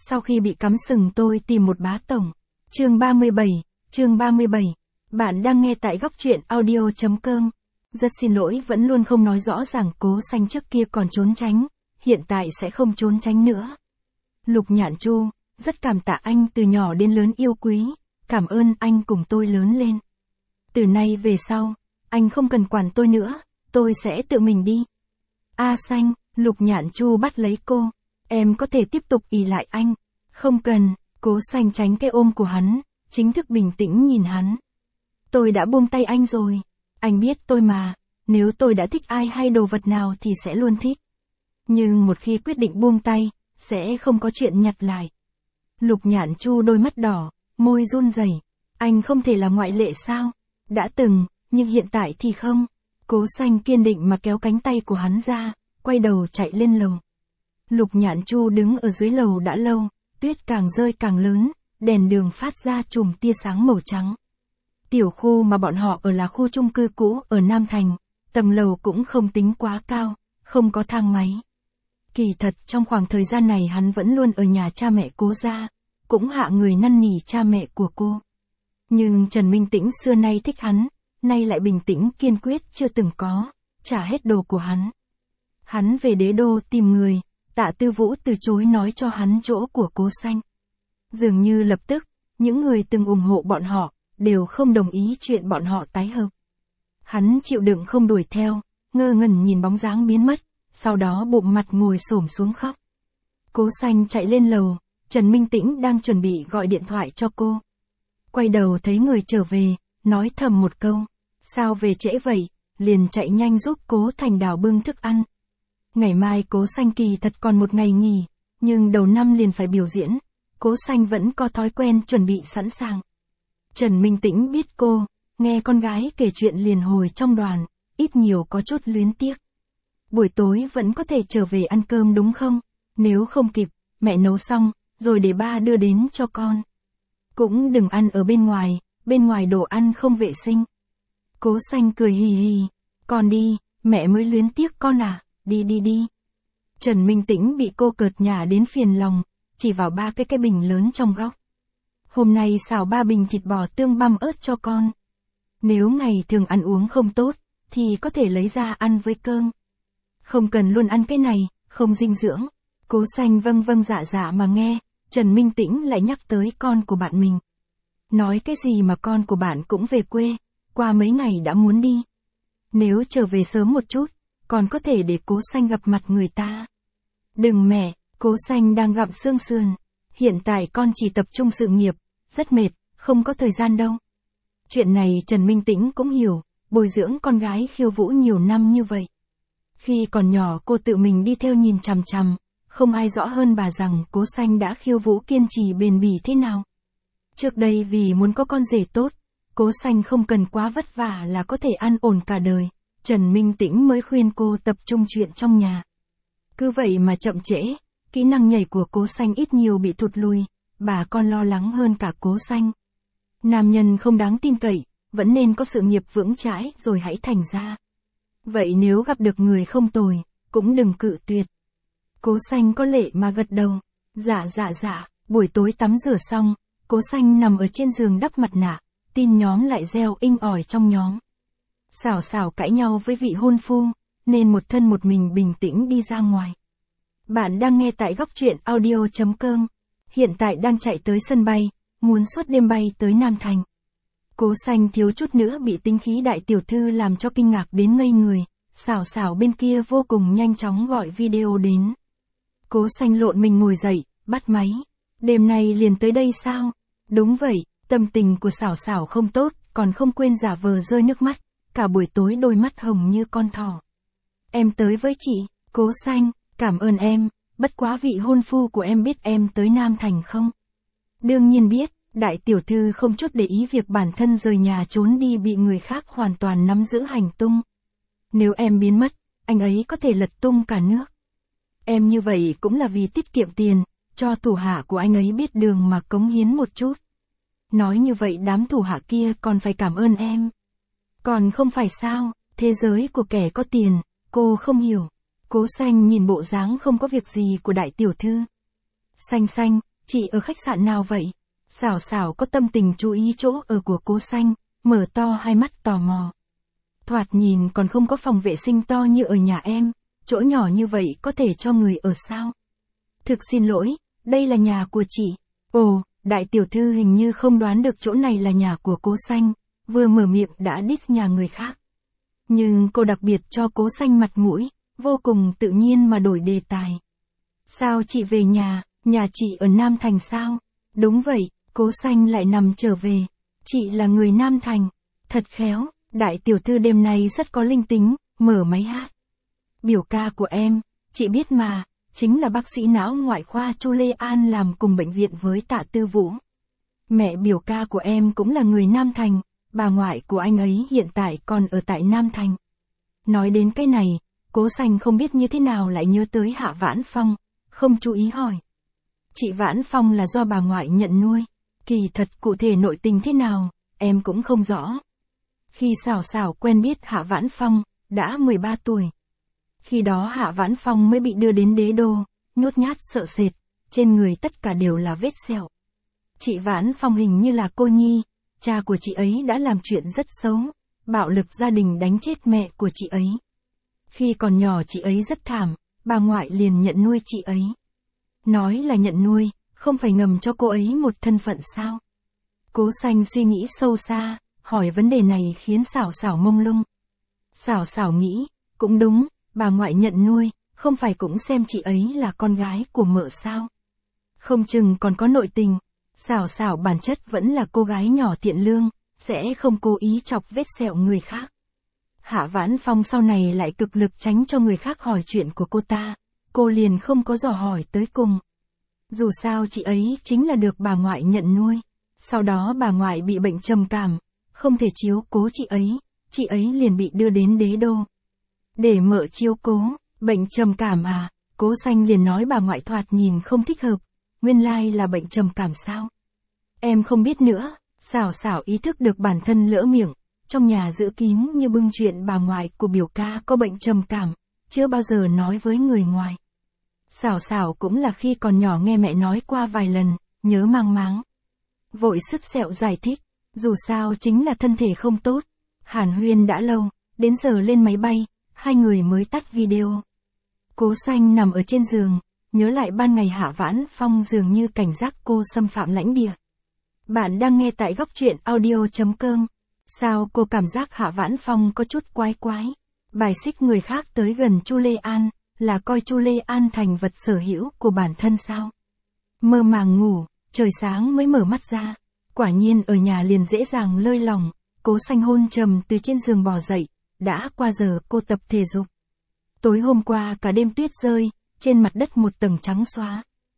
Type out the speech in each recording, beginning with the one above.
Sau khi bị cắm sừng tôi tìm một bá tổng. Chương 37. Bạn đang nghe tại góc truyện audio.com. Rất xin lỗi vẫn luôn không nói rõ ràng Cố Xanh trước kia còn trốn tránh, hiện tại sẽ không trốn tránh nữa. Lục Nhạn Chu, rất cảm tạ anh từ nhỏ đến lớn yêu quý, cảm ơn anh cùng tôi lớn lên. Từ nay về sau, anh không cần quản tôi nữa, tôi sẽ tự mình đi. A Xanh, Lục Nhạn Chu bắt lấy cô, em có thể tiếp tục ỷ lại anh. Không cần, Cố Xanh tránh cái ôm của hắn, chính thức bình tĩnh nhìn hắn. Tôi đã buông tay anh rồi, anh biết tôi mà, nếu tôi đã thích ai hay đồ vật nào thì sẽ luôn thích. Nhưng một khi quyết định buông tay, sẽ không có chuyện nhặt lại. Lục Nhạn Chu đôi mắt đỏ, môi run rẩy. Anh không thể là ngoại lệ sao? Đã từng, nhưng hiện tại thì không. Cố Xanh kiên định mà kéo cánh tay của hắn ra, quay đầu chạy lên lầu. Lục Nhạn Chu đứng ở dưới lầu đã lâu, tuyết càng rơi càng lớn, đèn đường phát ra chùm tia sáng màu trắng. Tiểu khu mà bọn họ ở là khu chung cư cũ ở Nam Thành, tầng lầu cũng không tính quá cao, không có thang máy. Kỳ thật trong khoảng thời gian này hắn vẫn luôn ở nhà cha mẹ Cố gia, cũng hạ người năn nỉ cha mẹ của cô. Nhưng Trần Minh Tĩnh xưa nay thích hắn, nay lại bình tĩnh kiên quyết chưa từng có, trả hết đồ của hắn. Hắn về đế đô tìm người, Tạ Tư Vũ từ chối nói cho hắn chỗ của Cố Xanh. Dường như lập tức, những người từng ủng hộ bọn họ, đều không đồng ý chuyện bọn họ tái hợp. Hắn chịu đựng không đuổi theo, ngơ ngẩn nhìn bóng dáng biến mất, sau đó bụm mặt ngồi xổm xuống khóc. Cố Xanh chạy lên lầu, Trần Minh Tĩnh đang chuẩn bị gọi điện thoại cho cô. Quay đầu thấy người trở về, nói thầm một câu, sao về trễ vậy, liền chạy nhanh giúp Cố Thành Đào bưng thức ăn. Ngày mai Cố Xanh kỳ thật còn một ngày nghỉ, nhưng đầu năm liền phải biểu diễn, Cố Xanh vẫn có thói quen chuẩn bị sẵn sàng. Trần Minh Tĩnh biết cô, nghe con gái kể chuyện liền hồi trong đoàn, ít nhiều có chút luyến tiếc. Buổi tối vẫn có thể trở về ăn cơm đúng không? Nếu không kịp, mẹ nấu xong, rồi để ba đưa đến cho con. Cũng đừng ăn ở bên ngoài đồ ăn không vệ sinh. Cố Xanh cười hì hì, con đi, mẹ mới luyến tiếc con à, đi. Trần Minh Tĩnh bị cô cợt nhả đến phiền lòng, chỉ vào ba cái bình lớn trong góc. Hôm nay xào 3 bình thịt bò tương băm ớt cho con. Nếu ngày thường ăn uống không tốt, thì có thể lấy ra ăn với cơm. Không cần luôn ăn cái này, không dinh dưỡng. Cố Xanh vâng dạ mà nghe, Trần Minh Tĩnh lại nhắc tới con của bạn mình. Nói cái gì mà con của bạn cũng về quê, qua mấy ngày đã muốn đi. Nếu trở về sớm một chút, còn có thể để Cố Xanh gặp mặt người ta. Đừng mẹ, Cố Xanh đang gặm xương sườn. Hiện tại con chỉ tập trung sự nghiệp, rất mệt, không có thời gian đâu. Chuyện này Trần Minh Tĩnh cũng hiểu, bồi dưỡng con gái khiêu vũ nhiều năm như vậy. Khi còn nhỏ cô tự mình đi theo nhìn chằm chằm, không ai rõ hơn bà rằng Cố Xanh đã khiêu vũ kiên trì bền bỉ thế nào. Trước đây vì muốn có con rể tốt, Cố Xanh không cần quá vất vả là có thể an ổn cả đời, Trần Minh Tĩnh mới khuyên cô tập trung chuyện trong nhà. Cứ vậy mà chậm trễ, kỹ năng nhảy của Cố Xanh ít nhiều bị thụt lùi, bà con lo lắng hơn cả Cố Xanh. Nam nhân không đáng tin cậy, vẫn nên có sự nghiệp vững chãi rồi hãy thành ra. Vậy nếu gặp được người không tồi, cũng đừng cự tuyệt. Cố Xanh có lệ mà gật đầu. Dạ, buổi tối tắm rửa xong, Cố Xanh nằm ở trên giường đắp mặt nạ, tin nhóm lại reo inh ỏi trong nhóm. Xảo cãi nhau với vị hôn phu, nên một thân một mình bình tĩnh đi ra ngoài. Bạn đang nghe tại góc truyện audio.com. Hiện tại đang chạy tới sân bay, muốn suốt đêm bay tới Nam Thành. Cố Xanh thiếu chút nữa bị tính khí đại tiểu thư làm cho kinh ngạc đến ngây người, Xảo bên kia vô cùng nhanh chóng gọi video đến. Cố Xanh lộn mình ngồi dậy, bắt máy. Đêm nay liền tới đây sao? Đúng vậy, tâm tình của Xảo không tốt, còn không quên giả vờ rơi nước mắt, cả buổi tối đôi mắt hồng như con thỏ. Em tới với chị, Cố Xanh, cảm ơn em, bất quá vị hôn phu của em biết em tới Nam Thành không? Đương nhiên biết, đại tiểu thư không chút để ý việc bản thân rời nhà trốn đi bị người khác hoàn toàn nắm giữ hành tung. Nếu em biến mất, anh ấy có thể lật tung cả nước. Em như vậy cũng là vì tiết kiệm tiền, cho thủ hạ của anh ấy biết đường mà cống hiến một chút. Nói như vậy đám thủ hạ kia còn phải cảm ơn em. Còn không phải sao, thế giới của kẻ có tiền, cô không hiểu. Cố Xanh nhìn bộ dáng không có việc gì của đại tiểu thư. Xanh, chị ở khách sạn nào vậy? Xảo xảo có tâm tình chú ý chỗ ở của Cố Xanh, mở to hai mắt tò mò. Thoạt nhìn còn không có phòng vệ sinh to như ở nhà em, chỗ nhỏ như vậy có thể cho người ở sao? Thực xin lỗi, đây là nhà của chị. Ồ, đại tiểu thư hình như không đoán được chỗ này là nhà của Cố Xanh, vừa mở miệng đã diss nhà người khác. Nhưng cô đặc biệt cho Cố Xanh mặt mũi, vô cùng tự nhiên mà đổi đề tài. Sao chị về nhà chị ở Nam Thành sao? Đúng vậy, Cố Xanh lại nằm trở về. Chị là người Nam Thành. Thật khéo, đại tiểu thư đêm nay rất có linh tính, mở máy hát. Biểu ca của em, chị biết mà, chính là bác sĩ não ngoại khoa Chu Lê An làm cùng bệnh viện với Tạ Tư Vũ. Mẹ biểu ca của em cũng là người Nam Thành, bà ngoại của anh ấy hiện tại còn ở tại Nam Thành. Nói đến cái này, Cố Xanh không biết như thế nào lại nhớ tới Hạ Vãn Phong, không chú ý hỏi. Chị Vãn Phong là do bà ngoại nhận nuôi, kỳ thật cụ thể nội tình thế nào, em cũng không rõ. Khi xảo xảo quen biết Hạ Vãn Phong, đã 13 tuổi. Khi đó Hạ Vãn Phong mới bị đưa đến Đế Đô, nhút nhát sợ sệt, trên người tất cả đều là vết sẹo. Chị Vãn Phong hình như là cô nhi, cha của chị ấy đã làm chuyện rất xấu, bạo lực gia đình đánh chết mẹ của chị ấy. Khi còn nhỏ chị ấy rất thảm, bà ngoại liền nhận nuôi chị ấy. Nói là nhận nuôi, không phải ngầm cho cô ấy một thân phận sao? Cố Xanh suy nghĩ sâu xa, hỏi vấn đề này khiến xảo xảo mông lung. Xảo xảo nghĩ, cũng đúng, bà ngoại nhận nuôi, không phải cũng xem chị ấy là con gái của mợ sao? Không chừng còn có nội tình. Xảo xảo bản chất vẫn là cô gái nhỏ thiện lương, sẽ không cố ý chọc vết sẹo người khác. Hạ Vãn Phong sau này lại cực lực tránh cho người khác hỏi chuyện của cô ta, cô liền không có dò hỏi tới cùng. Dù sao chị ấy chính là được bà ngoại nhận nuôi, sau đó bà ngoại bị bệnh trầm cảm, không thể chiếu cố chị ấy liền bị đưa đến Đế Đô. Để mợ chiếu cố, bệnh trầm cảm à, Cố Xanh liền nói bà ngoại thoạt nhìn không thích hợp, nguyên lai là bệnh trầm cảm sao? Em không biết nữa, xảo xảo ý thức được bản thân lỡ miệng, trong nhà giữ kín như bưng chuyện bà ngoại của biểu ca có bệnh trầm cảm, chưa bao giờ nói với người ngoài. Xảo xảo cũng là khi còn nhỏ nghe mẹ nói qua vài lần, nhớ mang máng. Vội sứt sẹo giải thích, dù sao chính là thân thể không tốt, hàn huyên đã lâu, đến giờ lên máy bay, hai người mới tắt video. Cố Xanh nằm ở trên giường, nhớ lại ban ngày Hạ Vãn Phong dường như cảnh giác cô xâm phạm lãnh địa. Bạn đang nghe tại góc truyện audio.com. Sao cô cảm giác Hạ Vãn Phong có chút quái quái? Bài xích người khác tới gần Chu Lê An, là coi Chu Lê An thành vật sở hữu của bản thân sao? Mơ màng ngủ, trời sáng mới mở mắt ra. Quả nhiên ở nhà liền dễ dàng lơi lòng, Cố Xanh hôn trầm từ trên giường bò dậy, đã qua giờ cô tập thể dục. Tối hôm qua cả đêm tuyết rơi, trên mặt đất một tầng trắng xóa.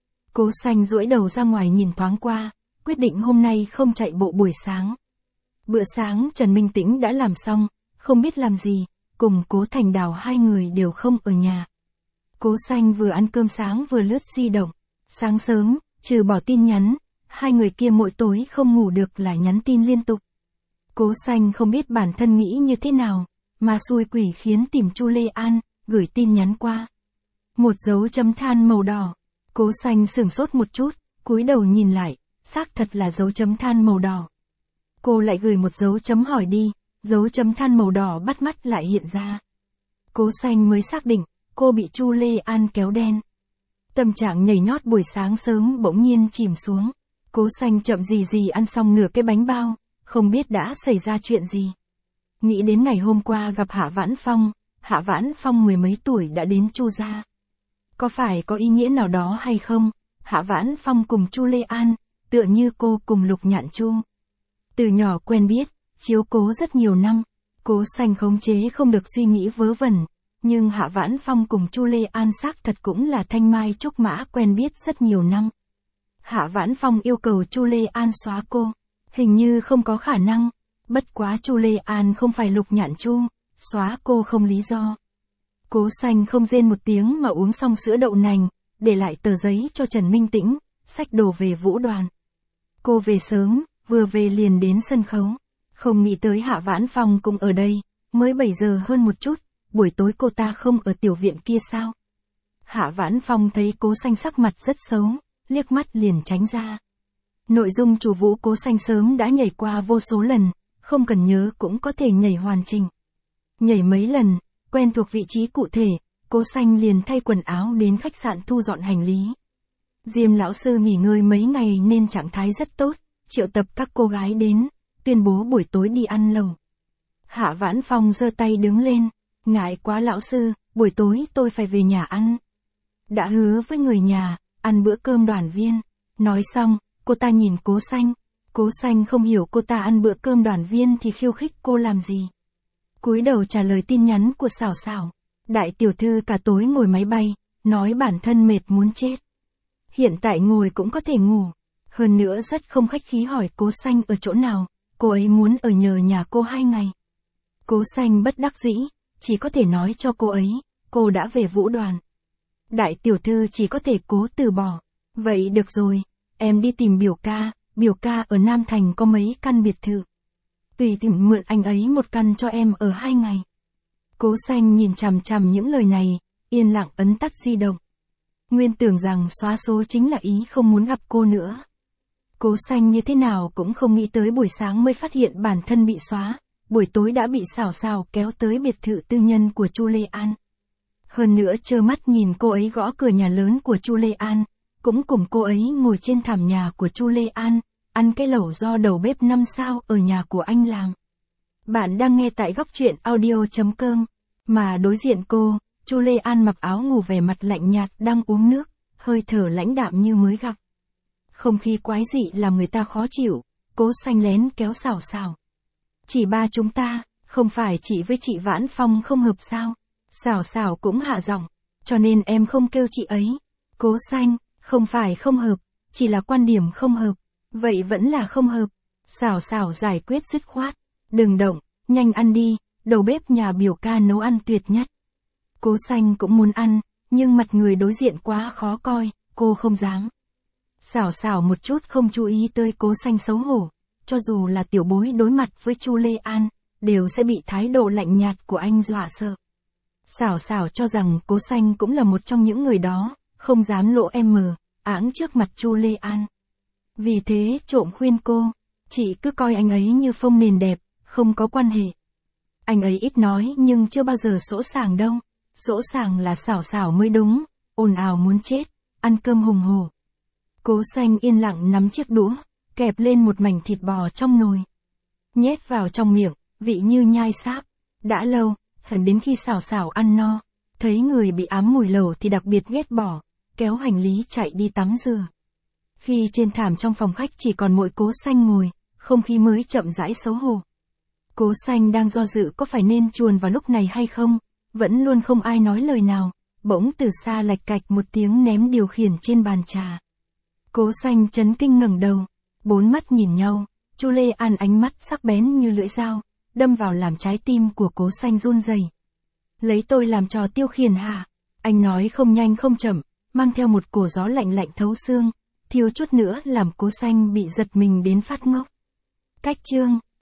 Cố Xanh duỗi đầu ra ngoài nhìn thoáng qua, quyết định hôm nay không chạy bộ buổi sáng. Bữa sáng Trần Minh Tĩnh đã làm xong, không biết làm gì, cùng Cố Thành Đào hai người đều không ở nhà. Cố Xanh vừa ăn cơm sáng vừa lướt di động. Sáng sớm, trừ bỏ tin nhắn, hai người kia mỗi tối không ngủ được là nhắn tin liên tục. Cố Xanh không biết bản thân nghĩ như thế nào, mà xui quỷ khiến tìm Chu Lê An, gửi tin nhắn qua. Một dấu chấm than màu đỏ. Cố Xanh sửng sốt một chút, cúi đầu nhìn lại, xác thật là dấu chấm than màu đỏ. Cô lại gửi một dấu chấm hỏi đi, dấu chấm than màu đỏ bắt mắt lại hiện ra. Cố Xanh mới xác định, cô bị Chu Lê An kéo đen. Tâm trạng nhảy nhót buổi sáng sớm bỗng nhiên chìm xuống. Cố Xanh chậm gì ăn xong nửa cái bánh bao, không biết đã xảy ra chuyện gì. Nghĩ đến ngày hôm qua gặp Hạ Vãn Phong mười mấy tuổi đã đến Chu gia. Có phải có ý nghĩa nào đó hay không? Hạ Vãn Phong cùng Chu Lê An, tựa như cô cùng Lục Nhạn Chu. Từ nhỏ quen biết, chiếu cố rất nhiều năm, Cố Xanh khống chế không được suy nghĩ vớ vẩn, nhưng Hạ Vãn Phong cùng Chu Lê An xác thật cũng là thanh mai trúc mã quen biết rất nhiều năm. Hạ Vãn Phong yêu cầu Chu Lê An xóa cô, hình như không có khả năng, bất quá Chu Lê An không phải Lục Nhạn Chu, xóa cô không lý do. Cố Xanh không rên một tiếng mà uống xong sữa đậu nành, để lại tờ giấy cho Trần Minh Tĩnh, xách đồ về Vũ Đoàn. Cô về sớm, vừa về liền đến sân khấu, không nghĩ tới Hạ Vãn Phong cũng ở đây, mới 7 giờ hơn một chút, buổi tối cô ta không ở tiểu viện kia sao? Hạ Vãn Phong thấy Cố Xanh sắc mặt rất xấu, liếc mắt liền tránh ra. Nội dung chủ vũ Cố Xanh sớm đã nhảy qua vô số lần, không cần nhớ cũng có thể nhảy hoàn chỉnh. Nhảy mấy lần, quen thuộc vị trí cụ thể, Cố Xanh liền thay quần áo đến khách sạn thu dọn hành lý. Diêm lão sư nghỉ ngơi mấy ngày nên trạng thái rất tốt, triệu tập các cô gái đến, tuyên bố buổi tối đi ăn lẩu. Hạ Vãn Phong giơ tay đứng lên, ngại quá lão sư, buổi tối tôi phải về nhà ăn. Đã hứa với người nhà, ăn bữa cơm đoàn viên. Nói xong, cô ta nhìn Cố Xanh. Cố Xanh không hiểu cô ta ăn bữa cơm đoàn viên thì khiêu khích cô làm gì. Cúi đầu trả lời tin nhắn của Sảo Sảo. Đại tiểu thư cả tối ngồi máy bay, nói bản thân mệt muốn chết. Hiện tại ngồi cũng có thể ngủ. Hơn nữa rất không khách khí hỏi Cố Xanh ở chỗ nào, cô ấy muốn ở nhờ nhà cô 2 ngày. Cố Xanh bất đắc dĩ, chỉ có thể nói cho cô ấy, cô đã về Vũ đoàn. Đại tiểu thư chỉ có thể cố từ bỏ. Vậy được rồi, em đi tìm biểu ca ở Nam Thành có mấy căn biệt thự. Tùy tìm mượn anh ấy một căn cho em ở 2 ngày. Cố Xanh nhìn chằm chằm những lời này, yên lặng ấn tắt di động. Nguyên tưởng rằng xóa số chính là ý không muốn gặp cô nữa. Cố Xanh như thế nào cũng không nghĩ tới buổi sáng mới phát hiện bản thân bị xóa, buổi tối đã bị Sảo Sảo kéo tới biệt thự tư nhân của Chu Lê An. Hơn nữa trơ mắt nhìn cô ấy gõ cửa nhà lớn của Chu Lê An, cũng cùng cô ấy ngồi trên thảm nhà của Chu Lê An, ăn cái lẩu do đầu bếp 5 sao ở nhà của anh làm. Bạn đang nghe tại góc truyện audio.com, mà đối diện cô, Chu Lê An mặc áo ngủ vẻ mặt lạnh nhạt đang uống nước, hơi thở lãnh đạm như mới gặp. Không khí quái dị làm người ta khó chịu, Cố Xanh lén kéo Sảo Sảo. Chỉ ba chúng ta, không phải chị với chị Vãn Phong không hợp sao? Sảo Sảo cũng hạ giọng, cho nên em không kêu chị ấy. Cố Xanh, không phải không hợp, chỉ là quan điểm không hợp. Vậy vẫn là không hợp. Sảo Sảo giải quyết dứt khoát. Đừng động, nhanh ăn đi, đầu bếp nhà biểu ca nấu ăn tuyệt nhất. Cố Xanh cũng muốn ăn, nhưng mặt người đối diện quá khó coi, cô không dám. Sảo Sảo một chút không chú ý tới Cố Xanh xấu hổ, cho dù là tiểu bối đối mặt với Chu Lê An, đều sẽ bị thái độ lạnh nhạt của anh dọa sợ. Sảo Sảo cho rằng Cố Xanh cũng là một trong những người đó, không dám lộ áng trước mặt Chu Lê An. Vì thế trộm khuyên cô, chị cứ coi anh ấy như phông nền đẹp, không có quan hệ. Anh ấy ít nói nhưng chưa bao giờ sỗ sàng đâu, sỗ sàng là Sảo Sảo mới đúng, ồn ào muốn chết, ăn cơm hùng hổ. Cố Xanh yên lặng nắm chiếc đũa, kẹp lên một mảnh thịt bò trong nồi. Nhét vào trong miệng, vị như nhai sáp. Đã lâu, thẳng đến khi Sảo Sảo ăn no, thấy người bị ám mùi lẩu thì đặc biệt ghét bỏ, kéo hành lý chạy đi tắm rửa. Khi trên thảm trong phòng khách chỉ còn mỗi Cố Xanh ngồi, không khí mới chậm rãi xấu hổ. Cố Xanh đang do dự có phải nên chuồn vào lúc này hay không, vẫn luôn không ai nói lời nào, bỗng từ xa lạch cạch một tiếng ném điều khiển trên bàn trà. Cố Xanh chấn kinh ngẩng đầu, 4 mắt nhìn nhau, Chu Lê An ánh mắt sắc bén như lưỡi dao, đâm vào làm trái tim của Cố Xanh run rẩy. Lấy tôi làm trò tiêu khiển hả? Anh nói không nhanh không chậm, mang theo một cổ gió lạnh lạnh thấu xương, thiếu chút nữa làm Cố Xanh bị giật mình đến phát ngốc. Cách chương